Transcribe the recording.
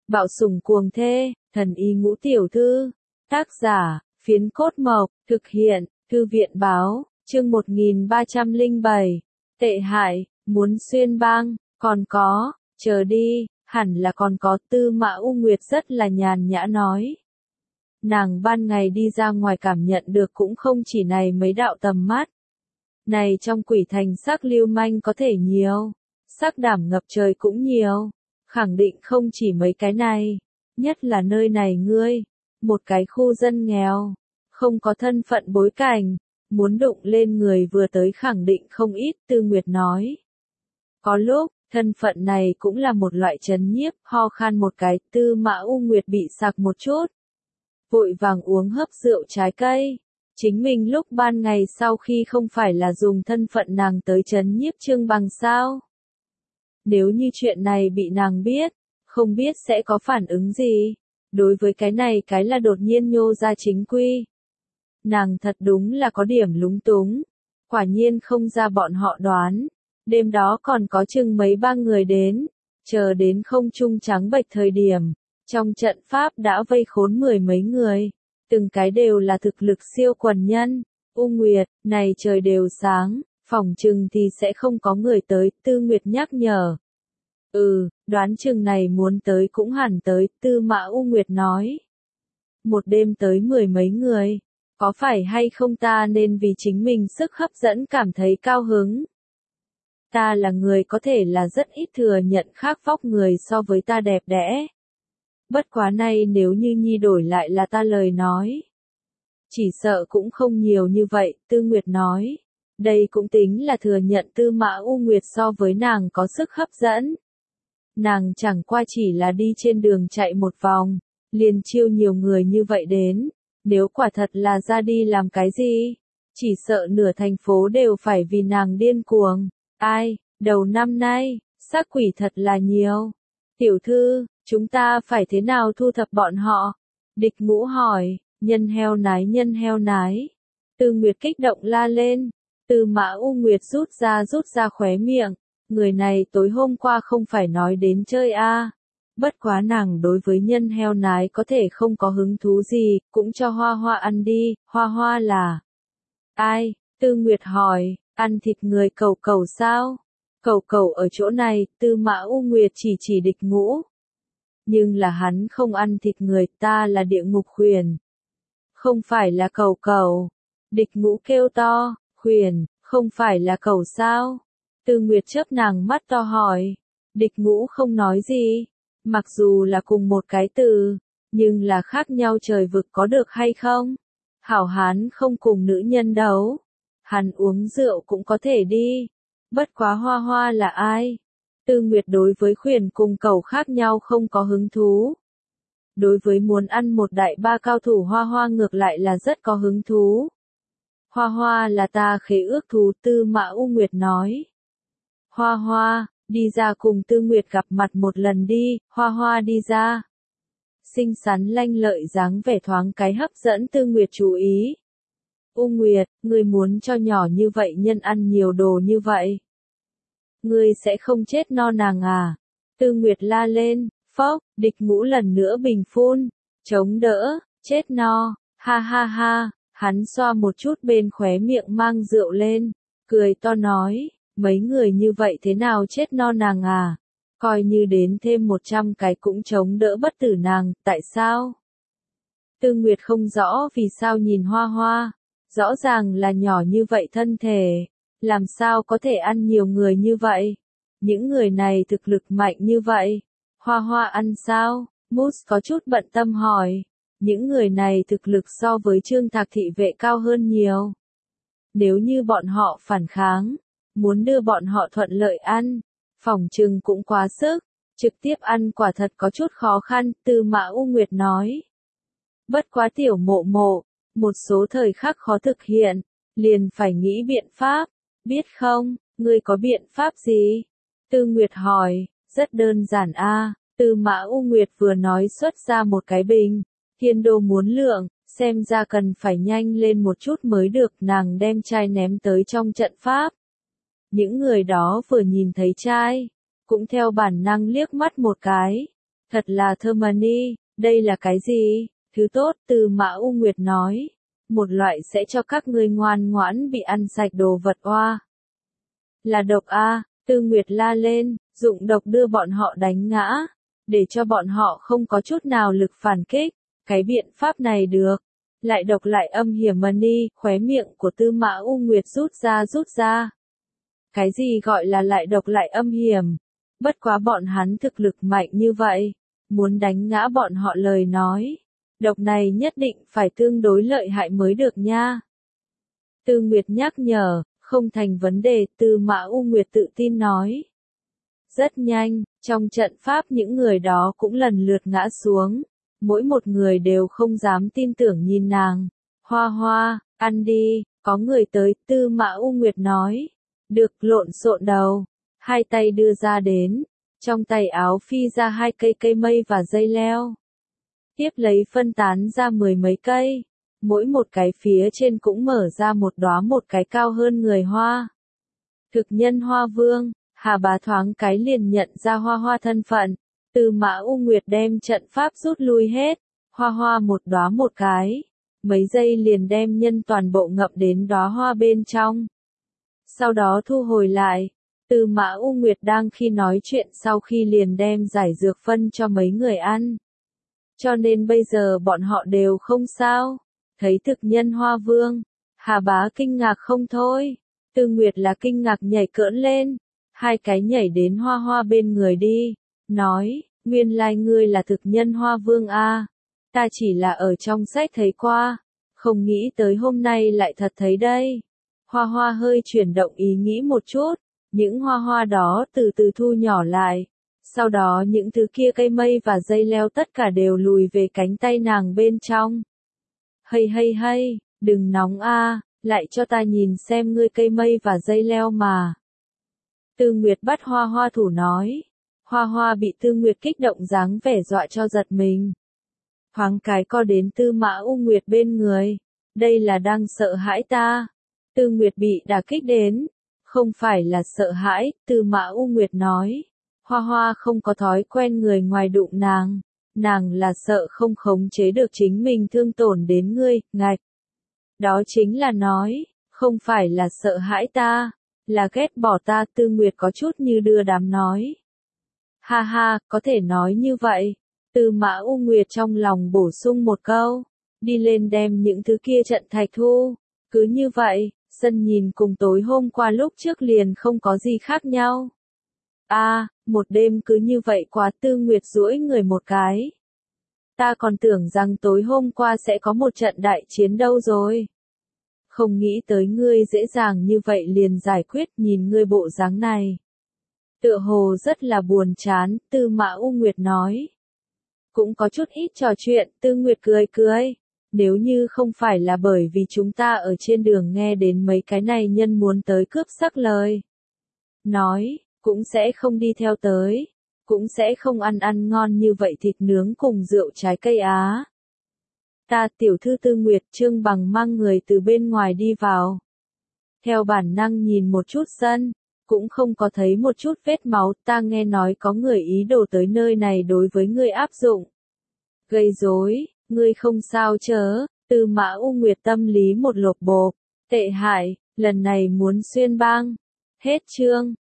Bạo sủng cuồng thê, thần y ngũ tiểu thư. Tác giả, Phiến Cốt Mộc, thực hiện, Thư viện báo, chương 1307. Tệ hại, muốn xuyên bang, còn có, chờ đi, hẳn là còn có. Tư Mã U Nguyệt rất là nhàn nhã nói. Nàng ban ngày đi ra ngoài cảm nhận được cũng không chỉ này mấy đạo tầm mắt. Này trong quỷ thành xác lưu manh có thể nhiều, xác đảm ngập trời cũng nhiều, khẳng định không chỉ mấy cái này, nhất là nơi này ngươi, một cái khu dân nghèo, không có thân phận bối cảnh, muốn đụng lên người vừa tới khẳng định không ít. Tư Nguyệt nói. Có lúc, thân phận này cũng là một loại trấn nhiếp. Ho khan một cái, Tư Mã U Nguyệt bị sặc một chút, vội vàng uống hớp rượu trái cây. Chính mình lúc ban ngày sau khi không phải là dùng thân phận nàng tới trấn nhiếp Trương Bằng sao? Nếu như chuyện này bị nàng biết, không biết sẽ có phản ứng gì. Đối với cái này cái là đột nhiên nhô ra chính quy. Nàng thật đúng là có điểm lúng túng. Quả nhiên không ra bọn họ đoán. Đêm đó còn có chừng mấy ba người đến. Chờ đến không trung trắng bệch thời điểm. Trong trận pháp đã vây khốn mười mấy người. Từng cái đều là thực lực siêu quần nhân. U Nguyệt, này trời đều sáng, phỏng chừng thì sẽ không có người tới. Tư Nguyệt nhắc nhở. Đoán chừng này muốn tới cũng hẳn tới. Tư Mã U Nguyệt nói. Một đêm tới mười mấy người. Có phải hay không ta nên vì chính mình sức hấp dẫn cảm thấy cao hứng? Ta là người có thể là rất ít thừa nhận khác vóc người so với ta đẹp đẽ. Bất quá này nếu như nhi đổi lại là ta lời nói. Chỉ sợ cũng không nhiều như vậy. Tư Nguyệt nói. Đây cũng tính là thừa nhận Tư Mã U Nguyệt so với nàng có sức hấp dẫn. Nàng chẳng qua chỉ là đi trên đường chạy một vòng, liền chiêu nhiều người như vậy đến. Nếu quả thật là ra đi làm cái gì, chỉ sợ nửa thành phố đều phải vì nàng điên cuồng. Ai, đầu năm nay, xác quỷ thật là nhiều. Tiểu thư, chúng ta phải thế nào thu thập bọn họ? Địch Ngũ hỏi. Nhân heo nái. Tư Nguyệt kích động la lên. Tư Mã U Nguyệt rút ra khóe miệng. Người này tối hôm qua không phải nói đến chơi a? Bất quá nàng đối với nhân heo nái có thể không có hứng thú gì, cũng cho Hoa Hoa ăn đi. Hoa Hoa là ai? Tư Nguyệt hỏi. Ăn thịt người Cẩu Cẩu sao? Cẩu Cẩu ở chỗ này. Tư Mã U Nguyệt chỉ Địch Ngũ. Nhưng là hắn không ăn thịt người, ta là địa ngục khuyển. Không phải là Cẩu Cẩu. Địch Ngũ kêu to. Khuyển, không phải là cẩu sao? Tư Nguyệt chớp nàng mắt to hỏi. Địch Ngũ không nói gì. Mặc dù là cùng một cái từ, nhưng là khác nhau trời vực có được hay không? Hảo hán không cùng nữ nhân đấu. Hắn uống rượu cũng có thể đi. Bất quá Hoa Hoa là ai? Tư Nguyệt đối với khuyển cùng cẩu khác nhau không có hứng thú. Đối với muốn ăn một đại ba cao thủ Hoa Hoa ngược lại là rất có hứng thú. Hoa Hoa là ta khế ước thú. Tư Mã U Nguyệt nói. Hoa Hoa, đi ra cùng Tư Nguyệt gặp mặt một lần đi. Hoa Hoa đi ra. Xinh xắn lanh lợi dáng vẻ thoáng cái hấp dẫn Tư Nguyệt chú ý. U Nguyệt, ngươi muốn cho nhỏ như vậy nhân ăn nhiều đồ như vậy? Ngươi sẽ không chết no nàng à? Tư Nguyệt la lên. Phốc, Địch Ngũ lần nữa bình phun. Chống đỡ, chết no, ha ha ha. Hắn xoa một chút bên khóe miệng mang rượu lên, cười to nói, mấy người như vậy thế nào chết no nàng à? Coi như đến thêm 100 cái cũng chống đỡ bất tử nàng, tại sao? Tư Nguyệt không rõ vì sao nhìn Hoa Hoa, rõ ràng là nhỏ như vậy thân thể, làm sao có thể ăn nhiều người như vậy? Những người này thực lực mạnh như vậy, Hoa Hoa ăn sao? Moose có chút bận tâm hỏi. Những người này thực lực so với Trương Thạc thị vệ cao hơn nhiều. Nếu như bọn họ phản kháng, muốn đưa bọn họ thuận lợi ăn, phỏng chừng cũng quá sức, trực tiếp ăn quả thật có chút khó khăn. Tư Mã U Nguyệt nói. Bất quá tiểu mộ mộ, một số thời khắc khó thực hiện, liền phải nghĩ biện pháp, biết không, ngươi có biện pháp gì? Tư Nguyệt hỏi. Rất đơn giản a. Tư Mã U Nguyệt vừa nói xuất ra một cái bình. Thiên đô muốn lượng, xem ra cần phải nhanh lên một chút mới được. Nàng đem chai ném tới trong trận pháp. Những người đó vừa nhìn thấy chai, cũng theo bản năng liếc mắt một cái. Thật là thơm mà ni, đây là cái gì? Thứ tốt, Tư Mã U Nguyệt nói. Một loại sẽ cho các ngươi ngoan ngoãn bị ăn sạch đồ vật oa. Là độc a, Tư Nguyệt la lên, dụng độc đưa bọn họ đánh ngã, để cho bọn họ không có chút nào lực phản kích. Cái biện pháp này được. Lại độc lại âm hiểm mà ni, khóe miệng của Tư Mã U Nguyệt rút ra. Cái gì gọi là lại độc lại âm hiểm? Bất quá bọn hắn thực lực mạnh như vậy, muốn đánh ngã bọn họ lời nói. Độc này nhất định phải tương đối lợi hại mới được nha. Tư Nguyệt nhắc nhở, không thành vấn đề, Tư Mã U Nguyệt tự tin nói. Rất nhanh, trong trận pháp những người đó cũng lần lượt ngã xuống. Mỗi một người đều không dám tin tưởng nhìn nàng. Hoa Hoa, ăn đi, có người tới, Tư Mã U Nguyệt nói. Được, lộn xộn đầu. Hai tay đưa ra đến. Trong tay áo phi ra 2 cây mây và dây leo. Tiếp lấy phân tán ra 10 mấy cây. Mỗi một cái phía trên cũng mở ra một đóa một cái cao hơn người hoa. Thực nhân Hoa Vương, Hà Bá thoáng cái liền nhận ra Hoa Hoa thân phận. Tư Mã U Nguyệt đem trận pháp rút lui hết. Hoa Hoa một đóa một cái. Mấy giây liền đem nhân toàn bộ ngập đến đóa hoa bên trong. Sau đó thu hồi lại. Tư Mã U Nguyệt đang khi nói chuyện sau khi liền đem giải dược phân cho mấy người ăn. Cho nên bây giờ bọn họ đều không sao. Thấy thực nhân Hoa Vương, Hà Bá kinh ngạc không thôi. Tư Nguyệt là kinh ngạc nhảy cỡn lên. 2 cái nhảy đến Hoa Hoa bên người đi. Nói, nguyên lai ngươi là thực nhân Hoa Vương a. Ta chỉ là ở trong sách thấy qua. Không nghĩ tới hôm nay lại thật thấy đây. Hoa Hoa hơi chuyển động ý nghĩ một chút. Những hoa hoa đó từ từ thu nhỏ lại. Sau đó những thứ kia cây mây và dây leo tất cả đều lùi về cánh tay nàng bên trong. Hay, đừng nóng a, lại cho ta nhìn xem ngươi cây mây và dây leo mà. Tư Nguyệt bắt Hoa Hoa thủ nói. Hoa Hoa bị Tư Nguyệt kích động dáng vẻ dọa cho giật mình. Thoáng cái co đến Tư Mã U Nguyệt bên người. Đây là đang sợ hãi ta. Tư Nguyệt bị đả kích đến. Không phải là sợ hãi, Tư Mã U Nguyệt nói. Hoa Hoa không có thói quen người ngoài đụng nàng. Nàng là sợ không khống chế được chính mình thương tổn đến ngươi, ngạch. Đó chính là nói, không phải là sợ hãi ta, là ghét bỏ ta, Tư Nguyệt có chút như đưa đám nói. Ha ha, có thể nói như vậy. Tư Mã U Nguyệt trong lòng bổ sung một câu. Đi lên đem những thứ kia trận thạch thu. Cứ như vậy. Sân nhìn cùng tối hôm qua lúc trước liền không có gì khác nhau. Một đêm cứ như vậy quá, Tư Nguyệt duỗi người một cái. Ta còn tưởng rằng tối hôm qua sẽ có một trận đại chiến đâu rồi. Không nghĩ tới ngươi dễ dàng như vậy liền giải quyết, nhìn ngươi bộ dáng này. Tựa hồ rất là buồn chán, Tư Mã U Nguyệt nói. Cũng có chút ít trò chuyện, Tư Nguyệt cười. Nếu như không phải là bởi vì chúng ta ở trên đường nghe đến mấy cái này nhân muốn tới cướp sắc lời. Nói, cũng sẽ không đi theo tới. Cũng sẽ không ăn ngon như vậy thịt nướng cùng rượu trái cây á. Ta tiểu thư Tư Nguyệt Trương Bằng mang người từ bên ngoài đi vào. Theo bản năng nhìn một chút sân, cũng không có thấy một chút vết máu, ta nghe nói có người ý đồ tới nơi này đối với ngươi áp dụng. Gây rối. Ngươi không sao chớ, Tư Mã U Nguyệt tâm lý một lột bộp, tệ hại, lần này muốn xuyên bang. Hết chương.